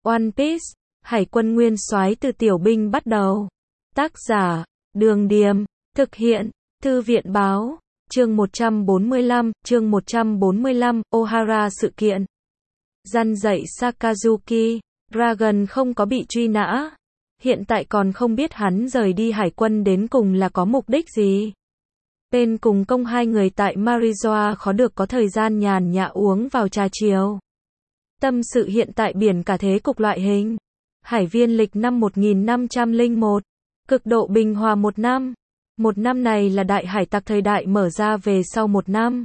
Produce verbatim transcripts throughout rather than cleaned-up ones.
One Piece, Hải quân nguyên soái từ tiểu binh bắt đầu. Tác giả, Đường Điềm, thực hiện, Thư viện Báo, chương một trăm bốn mươi lăm, chương một trăm bốn mươi lăm, Ohara sự kiện. Gian dạy Sakazuki, Dragon không có bị truy nã. Hiện tại còn không biết hắn rời đi hải quân đến cùng là có mục đích gì. Bên cùng công hai người tại Marizoa khó được có thời gian nhàn nhã uống vào trà chiều. Tâm sự hiện tại biển cả thế cục loại hình. Hải viên lịch năm một nghìn năm trăm lẻ một. Cực độ bình hòa một năm. Một năm này là đại hải tặc thời đại mở ra về sau một năm.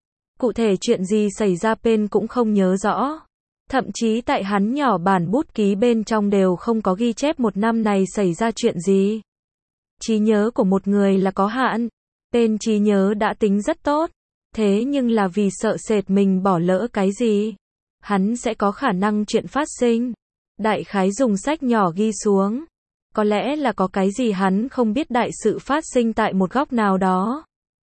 Cụ thể chuyện gì xảy ra Pen cũng không nhớ rõ. Thậm chí tại hắn nhỏ bản bút ký bên trong đều không có ghi chép một năm này xảy ra chuyện gì. Trí nhớ của một người là có hạn. Pen trí nhớ đã tính rất tốt. Thế nhưng là vì sợ sệt mình bỏ lỡ cái gì. Hắn sẽ có khả năng chuyện phát sinh. Đại khái dùng sách nhỏ ghi xuống. Có lẽ là có cái gì hắn không biết đại sự phát sinh tại một góc nào đó.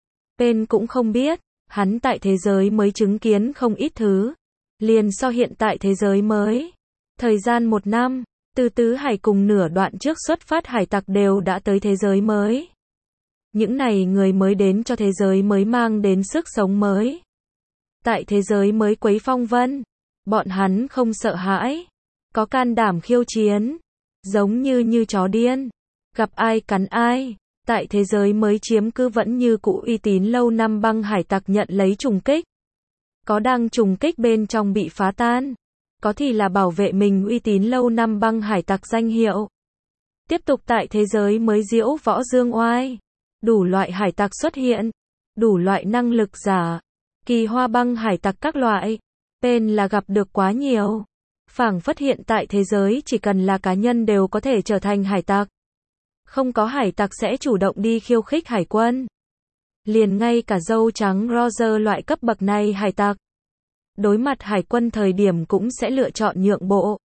Pen cũng không biết. Hắn tại thế giới mới chứng kiến không ít thứ. Liền so hiện tại thế giới mới. Thời gian một năm, từ tứ hải cùng nửa đoạn trước xuất phát hải tặc đều đã tới thế giới mới. Những này người mới đến cho thế giới mới mang đến sức sống mới. Tại thế giới mới quấy phong vân, bọn hắn không sợ hãi, có can đảm khiêu chiến, giống như như chó điên, gặp ai cắn ai. Tại thế giới mới chiếm cứ vẫn như cũ uy tín lâu năm băng hải tặc nhận lấy trùng kích. Có đang trùng kích bên trong bị phá tan, có thì là bảo vệ mình uy tín lâu năm băng hải tặc danh hiệu. Tiếp tục tại thế giới mới diễu võ dương oai, đủ loại hải tặc xuất hiện, đủ loại năng lực giả, kỳ hoa băng hải tặc các loại. Pen là gặp được quá nhiều. Phảng phất hiện tại thế giới chỉ cần là cá nhân đều có thể trở thành hải tặc. Không có hải tặc sẽ chủ động đi khiêu khích hải quân. Liền ngay cả dâu trắng Roger loại cấp bậc này hải tặc. Đối mặt hải quân thời điểm cũng sẽ lựa chọn nhượng bộ.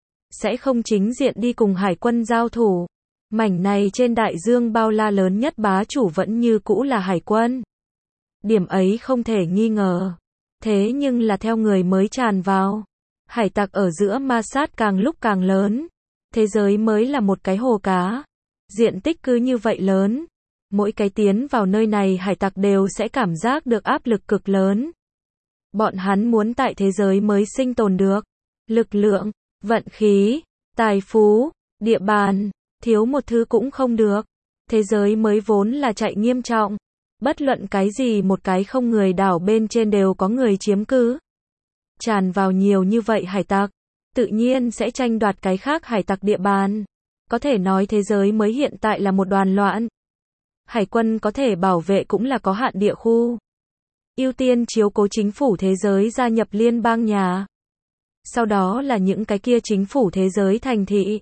Sẽ không chính diện đi cùng hải quân giao thủ. Mảnh này trên đại dương bao la lớn nhất bá chủ vẫn như cũ là hải quân. Điểm ấy không thể nghi ngờ. Thế nhưng là theo người mới tràn vào. Hải tặc ở giữa ma sát càng lúc càng lớn. Thế giới mới là một cái hồ cá. Diện tích cứ như vậy lớn. Mỗi cái tiến vào nơi này hải tặc đều sẽ cảm giác được áp lực cực lớn. Bọn hắn muốn tại thế giới mới sinh tồn được. Lực lượng, vận khí, tài phú, địa bàn, thiếu một thứ cũng không được. Thế giới mới vốn là chạy nghiêm trọng. Bất luận cái gì một cái không người đảo bên trên đều có người chiếm cứ. Tràn vào nhiều như vậy hải tặc, tự nhiên sẽ tranh đoạt cái khác hải tặc địa bàn. Có thể nói thế giới mới hiện tại là một đoàn loạn. Hải quân có thể bảo vệ cũng là có hạn địa khu. Ưu tiên chiếu cố chính phủ thế giới gia nhập liên bang nhà. Sau đó là những cái kia chính phủ thế giới thành thị.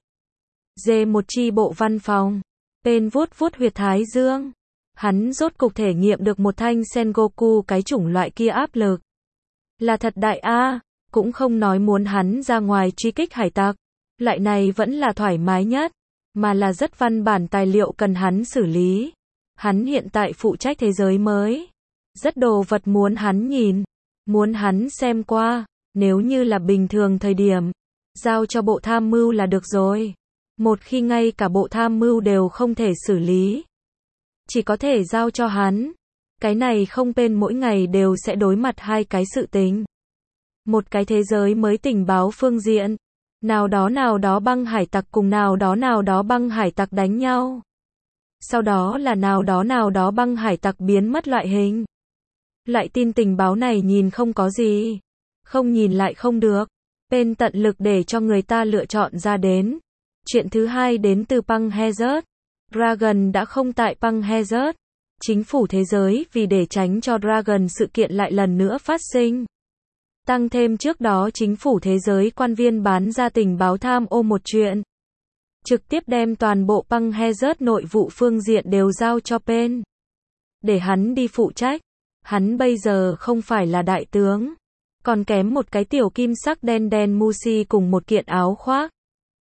Dê một chi bộ văn phòng. Pen vuốt vuốt huyệt thái dương. Hắn rốt cục thể nghiệm được một thanh Sengoku cái chủng loại kia áp lực. Là thật đại a, cũng không nói muốn hắn ra ngoài truy kích hải tặc. Loại này vẫn là thoải mái nhất, mà là rất văn bản tài liệu cần hắn xử lý. Hắn hiện tại phụ trách thế giới mới. Rất đồ vật muốn hắn nhìn, muốn hắn xem qua, nếu như là bình thường thời điểm, giao cho bộ tham mưu là được rồi. Một khi ngay cả bộ tham mưu đều không thể xử lý, chỉ có thể giao cho hắn. Cái này không Pen mỗi ngày đều sẽ đối mặt hai cái sự tình. Một cái thế giới mới tình báo phương diện. Nào đó nào đó băng hải tặc cùng nào đó nào đó băng hải tặc đánh nhau. Sau đó là nào đó nào đó băng hải tặc biến mất loại hình. Loại tin tình báo này nhìn không có gì. Không nhìn lại không được. Pen tận lực để cho người ta lựa chọn ra đến. Chuyện thứ hai đến từ Băng Hazard. Dragon đã không tại Băng Hazard. Chính phủ thế giới vì để tránh cho Dragon sự kiện lại lần nữa phát sinh. Tăng thêm trước đó chính phủ thế giới quan viên bán ra tình báo tham ô một chuyện. Trực tiếp đem toàn bộ Băng Hazard nội vụ phương diện đều giao cho Pen. Để hắn đi phụ trách. Hắn bây giờ không phải là đại tướng. Còn kém một cái tiểu kim sắc đen đen Musi cùng một kiện áo khoác.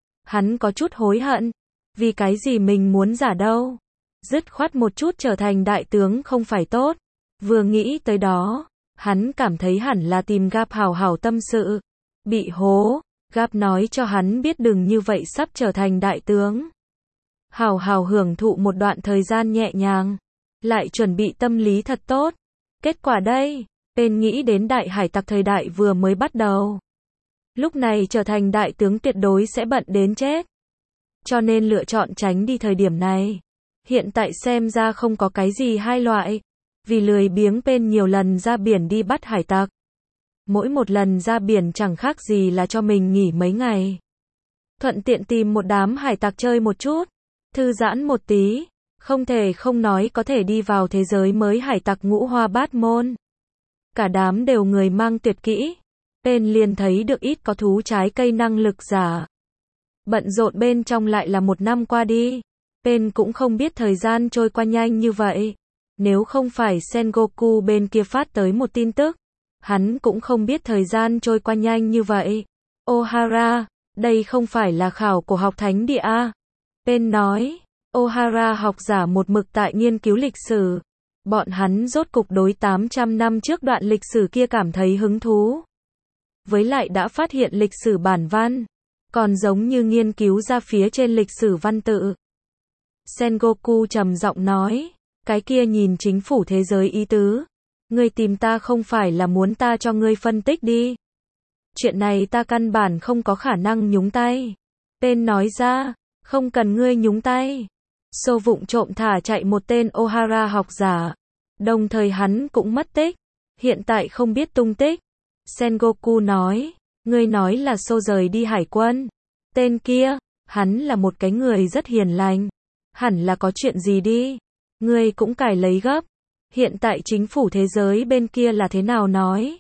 Hắn có chút hối hận. Vì cái gì mình muốn giả đâu. Dứt khoát một chút trở thành đại tướng không phải tốt. Vừa nghĩ tới đó, hắn cảm thấy hẳn là tìm gặp hảo hảo tâm sự. Bị hố, Gap nói cho hắn biết đừng như vậy sắp trở thành đại tướng. Hào hào hưởng thụ một đoạn thời gian nhẹ nhàng. Lại chuẩn bị tâm lý thật tốt. Kết quả đây, Pen nghĩ đến đại hải tặc thời đại vừa mới bắt đầu. Lúc này trở thành đại tướng tuyệt đối sẽ bận đến chết. Cho nên lựa chọn tránh đi thời điểm này. Hiện tại xem ra không có cái gì hai loại. Vì lười biếng Pen nhiều lần ra biển đi bắt hải tặc. Mỗi một lần ra biển chẳng khác gì là cho mình nghỉ mấy ngày. Thuận tiện tìm một đám hải tặc chơi một chút. Thư giãn một tí. Không thể không nói có thể đi vào thế giới mới hải tặc ngũ hoa bát môn. Cả đám đều người mang tuyệt kỹ. Pen liền thấy được ít có thú trái cây năng lực giả. Bận rộn bên trong lại là một năm qua đi. Pen cũng không biết thời gian trôi qua nhanh như vậy. Nếu không phải Sengoku bên kia phát tới một tin tức, hắn cũng không biết thời gian trôi qua nhanh như vậy. Ohara, đây không phải là khảo cổ học thánh địa a? Pen nói. Ohara học giả một mực tại nghiên cứu lịch sử. Bọn hắn rốt cục đối tám trăm năm trước đoạn lịch sử kia cảm thấy hứng thú. Với lại đã phát hiện lịch sử bản văn. Còn giống như nghiên cứu ra phía trên lịch sử văn tự. Sengoku trầm giọng nói. Cái kia nhìn chính phủ thế giới ý tứ. Ngươi tìm ta không phải là muốn ta cho ngươi phân tích đi. Chuyện này ta căn bản không có khả năng nhúng tay. Pen nói ra. Không cần ngươi nhúng tay. Sô vụng trộm thả chạy một tên Ohara học giả. Đồng thời hắn cũng mất tích. Hiện tại không biết tung tích. Sengoku nói. Ngươi nói là Sô rời đi hải quân. Tên kia, hắn là một cái người rất hiền lành. Hẳn là có chuyện gì đi. Ngươi cũng cải lấy gấp. Hiện tại chính phủ thế giới bên kia là thế nào nói?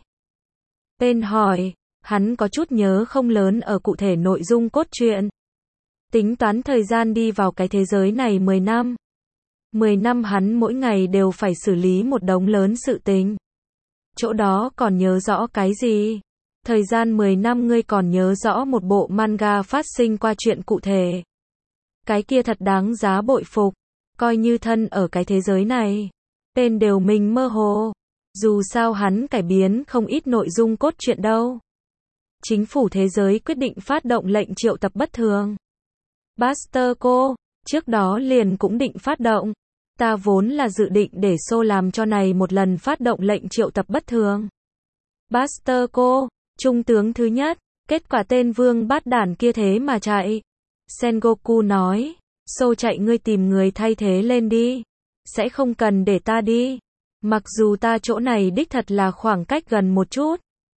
Pen hỏi. Hắn có chút nhớ không lớn ở cụ thể nội dung cốt truyện. Tính toán thời gian đi vào cái thế giới này mười năm. mười năm hắn mỗi ngày đều phải xử lý một đống lớn sự tình. Chỗ đó còn nhớ rõ cái gì? Thời gian mười năm ngươi còn nhớ rõ một bộ manga phát sinh qua chuyện cụ thể. Cái kia thật đáng giá bội phục. Coi như thân ở cái thế giới này. Pen đều mình mơ hồ. Dù sao hắn cải biến không ít nội dung cốt truyện đâu. Chính phủ thế giới quyết định phát động lệnh triệu tập bất thường. Buster cô, trước đó liền cũng định phát động. Ta vốn là dự định để Sô làm cho này một lần phát động lệnh triệu tập bất thường. Buster cô, trung tướng thứ nhất, kết quả tên vương bát đản kia thế mà chạy. Sengoku nói, Sô chạy ngươi tìm người thay thế lên đi. Sẽ không cần để ta đi. Mặc dù ta chỗ này đích thật là khoảng cách gần một chút.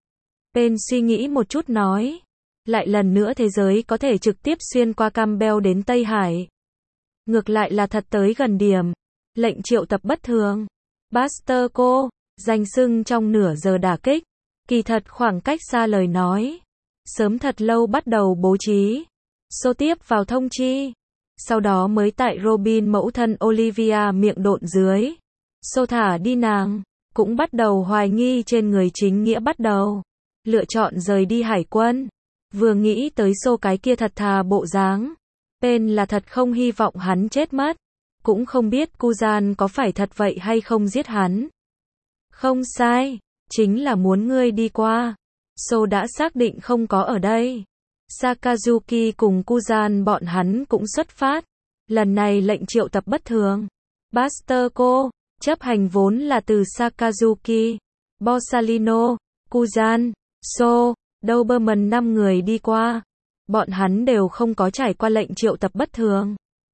Pen suy nghĩ một chút nói. Lại lần nữa thế giới có thể trực tiếp xuyên qua Campbell đến Tây Hải. Ngược lại là thật tới gần điểm. Lệnh triệu tập bất thường. Buster cô, danh xưng trong nửa giờ đả kích. Kỳ thật khoảng cách xa lời nói. Sớm thật lâu bắt đầu bố trí. Xô tiếp vào thông chi. Sau đó mới tại Robin mẫu thân Olivia miệng độn dưới. Xô thả đi nàng. Cũng bắt đầu hoài nghi trên người chính nghĩa bắt đầu. Lựa chọn rời đi hải quân. Vừa nghĩ tới Xô cái kia thật thà bộ dáng. Pen là thật không hy vọng hắn chết mất. Cũng không biết Kuzan có phải thật vậy hay không giết hắn. Không sai. Chính là muốn ngươi đi qua. Xô đã xác định không có ở đây. Sakazuki cùng Kuzan bọn hắn cũng xuất phát. Lần này lệnh triệu tập bất thường. Buster cô, chấp hành vốn là từ Sakazuki, Borsalino, Kuzan, So, Doberman năm người đi qua. Bọn hắn đều không có trải qua lệnh triệu tập bất thường.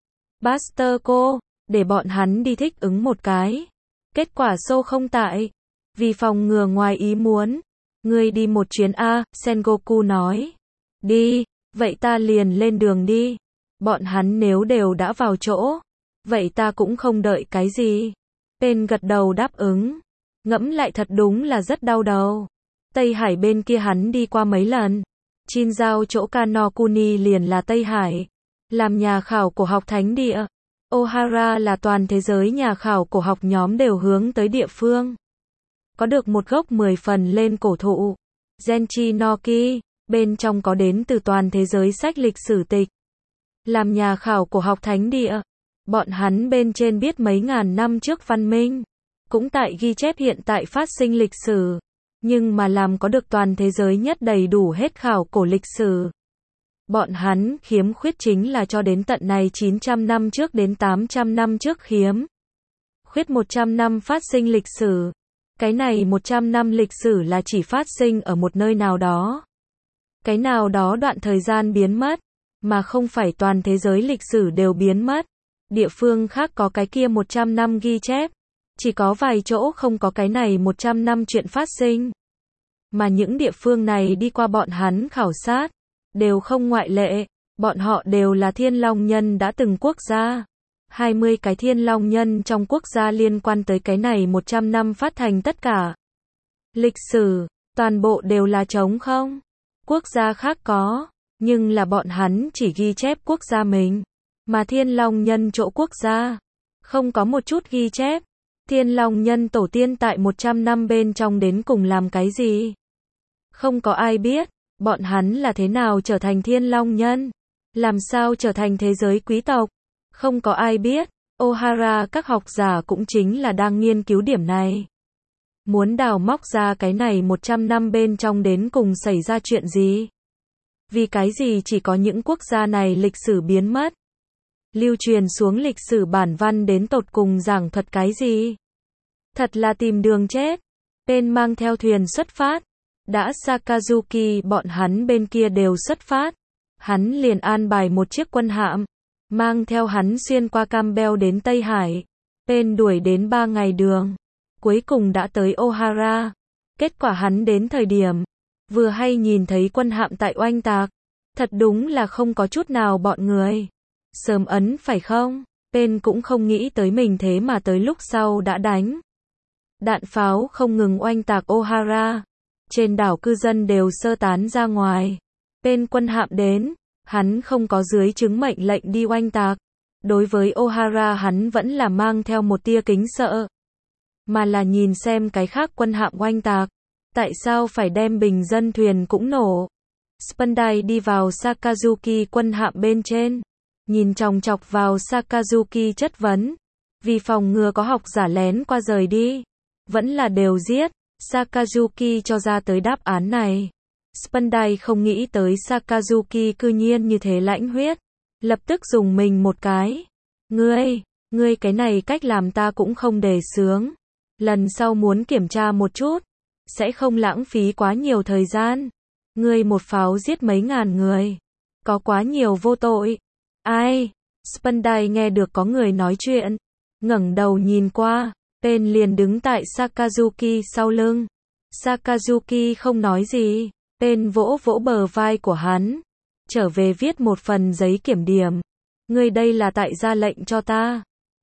Buster cô, để bọn hắn đi thích ứng một cái. Kết quả So không tại. Vì phòng ngừa ngoài ý muốn. Ngươi đi một chuyến A, Sengoku nói. Đi, vậy ta liền lên đường đi. Bọn hắn nếu đều đã vào chỗ. Vậy ta cũng không đợi cái gì. Pen gật đầu đáp ứng. Ngẫm lại thật đúng là rất đau đầu. Tây Hải bên kia hắn đi qua mấy lần. Chinzao chỗ Kanokuni liền là Tây Hải. Làm nhà khảo cổ học thánh địa. Ohara là toàn thế giới nhà khảo cổ học nhóm đều hướng tới địa phương. Có được một gốc mười phần lên cổ thụ. Genchi no Ki, bên trong có đến từ toàn thế giới sách lịch sử tịch. Làm nhà khảo cổ học thánh địa. Bọn hắn bên trên biết mấy ngàn năm trước văn minh. Cũng tại ghi chép hiện tại phát sinh lịch sử. nhưng mà làm có được toàn thế giới nhất đầy đủ hết khảo cổ lịch sử. Bọn hắn khiếm khuyết chính là cho đến tận này chín trăm năm trước đến tám trăm năm trước khiếm khuyết một trăm năm phát sinh lịch sử. Cái này một trăm năm lịch sử là chỉ phát sinh ở một nơi nào đó. Cái nào đó đoạn thời gian biến mất, mà không phải toàn thế giới lịch sử đều biến mất. Địa phương khác có cái kia một trăm năm ghi chép, chỉ có vài chỗ không có cái này một trăm năm chuyện phát sinh. Mà những địa phương này đi qua bọn hắn khảo sát, đều không ngoại lệ, bọn họ đều là thiên long nhân đã từng quốc gia. hai mươi cái thiên long nhân trong quốc gia liên quan tới cái này một trăm năm phát thành tất cả lịch sử, toàn bộ đều là trống không. Quốc gia khác có, nhưng là bọn hắn chỉ ghi chép quốc gia mình, mà thiên long nhân chỗ quốc gia không có một chút ghi chép. Thiên long nhân tổ tiên tại một trăm năm bên trong đến cùng làm cái gì? Không có ai biết, bọn hắn là thế nào trở thành thiên long nhân, làm sao trở thành thế giới quý tộc, không có ai biết. Ohara các học giả cũng chính là đang nghiên cứu điểm này. Muốn đào móc ra cái này một trăm năm bên trong đến cùng xảy ra chuyện gì? Vì cái gì chỉ có những quốc gia này lịch sử biến mất? Lưu truyền xuống lịch sử bản văn đến tột cùng giảng thuật cái gì? Thật là tìm đường chết. Tên mang theo thuyền xuất phát. Đã Sakazuki bọn hắn bên kia đều xuất phát. Hắn liền an bài một chiếc quân hạm, mang theo hắn xuyên qua Campbell đến Tây Hải. Tên đuổi đến ba ngày đường, cuối cùng đã tới Ohara. Kết quả hắn đến thời điểm, vừa hay nhìn thấy quân hạm tại oanh tạc. Thật đúng là không có chút nào bọn người sớm ấn phải không? Tên cũng không nghĩ tới mình thế mà tới lúc sau đã đánh. Đạn pháo không ngừng oanh tạc Ohara. Trên đảo cư dân đều sơ tán ra ngoài. Tên quân hạm đến, hắn không có dưới chứng mệnh lệnh đi oanh tạc. Đối với Ohara hắn vẫn là mang theo một tia kính sợ, mà là nhìn xem cái khác quân hạm oanh tạc. Tại sao phải đem bình dân thuyền cũng nổ? Spandai đi vào Sakazuki quân hạm bên trên, nhìn chòng chọc vào Sakazuki chất vấn. Vì phòng ngừa có học giả lén qua rời đi, vẫn là đều giết. Sakazuki cho ra tới đáp án này. Spandai không nghĩ tới Sakazuki cư nhiên như thế lãnh huyết, lập tức dùng mình một cái. Ngươi, ngươi cái này cách làm ta cũng không đề xướng. Lần sau muốn kiểm tra một chút, sẽ không lãng phí quá nhiều thời gian. Ngươi một pháo giết mấy ngàn người, có quá nhiều vô tội. Ai? Spandai nghe được có người nói chuyện, ngẩng đầu nhìn qua, tên liền đứng tại Sakazuki sau lưng. Sakazuki không nói gì, tên vỗ vỗ bờ vai của hắn, trở về viết một phần giấy kiểm điểm. Ngươi đây là tại ra lệnh cho ta.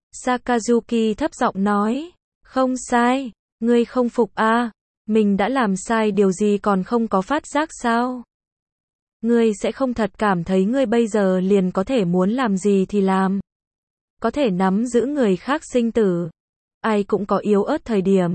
Sakazuki thấp giọng nói, không sai, ngươi không phục à, mình đã làm sai điều gì còn không có phát giác sao? Ngươi sẽ không thật cảm thấy ngươi bây giờ liền có thể muốn làm gì thì làm, có thể nắm giữ người khác sinh tử. Ai cũng có yếu ớt thời điểm.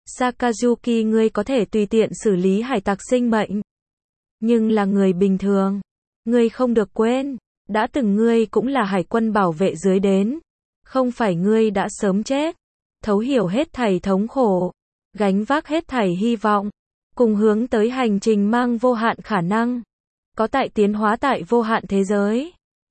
Sakazuki ngươi có thể tùy tiện xử lý hải tặc sinh mệnh, nhưng là người bình thường, ngươi không được quên, đã từng ngươi cũng là hải quân bảo vệ dưới đến, không phải ngươi đã sớm chết, thấu hiểu hết thảy thống khổ, gánh vác hết thảy hy vọng, cùng hướng tới hành trình mang vô hạn khả năng, có tại tiến hóa tại vô hạn thế giới.